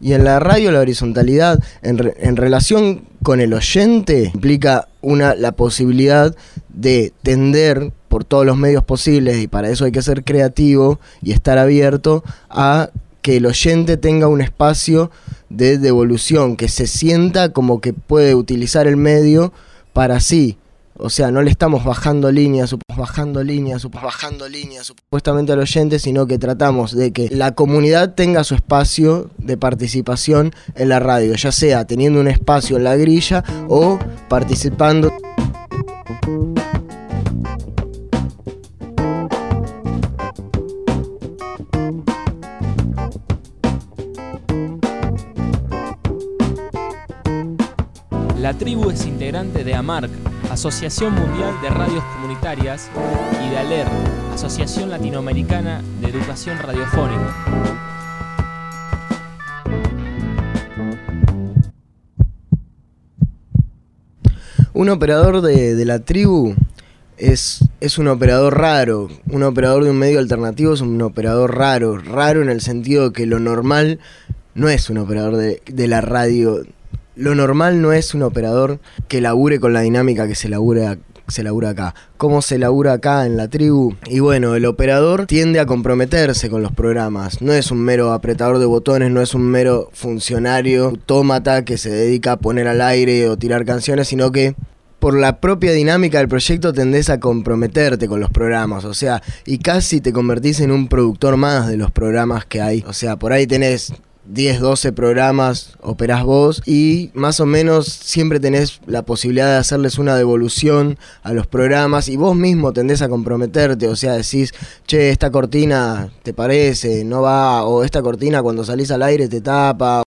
Y en la radio la horizontalidad en relación con el oyente implica la posibilidad de tender por todos los medios posibles, y para eso hay que ser creativo y estar abierto a que el oyente tenga un espacio de devolución, que se sienta como que puede utilizar el medio para sí. O sea, no le estamos bajando líneas supuestamente al oyente, sino que tratamos de que la comunidad tenga su espacio de participación en la radio, ya sea teniendo un espacio en la grilla o participando. La Tribu es integrante de AMARC, Asociación Mundial de Radios Comunitarias, y de ALER, Asociación Latinoamericana de Educación Radiofónica. Un operador de la Tribu es un operador raro. Un operador de un medio alternativo es un operador raro en el sentido de que lo normal no es un operador de la radio. Lo normal no es un operador que labure con la dinámica que se labura acá. ¿Cómo se labura acá en la Tribu? Y bueno, el operador tiende a comprometerse con los programas. No es un mero apretador de botones, no es un mero funcionario autómata que se dedica a poner al aire o tirar canciones, sino que por la propia dinámica del proyecto tendés a comprometerte con los programas, o sea, y casi te convertís en un productor más de los programas que hay. O sea, por ahí tenés 10, 12 programas, operás vos y más o menos siempre tenés la posibilidad de hacerles una devolución a los programas y vos mismo tendés a comprometerte, o sea, decís, che, esta cortina te parece, no va, o esta cortina cuando salís al aire te tapa.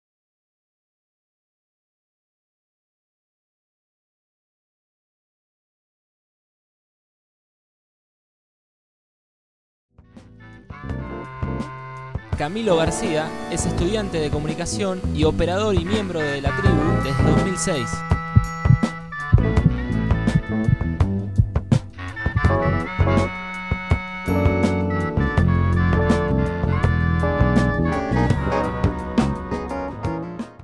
Camilo García es estudiante de comunicación y operador y miembro de la Tribu desde 2006.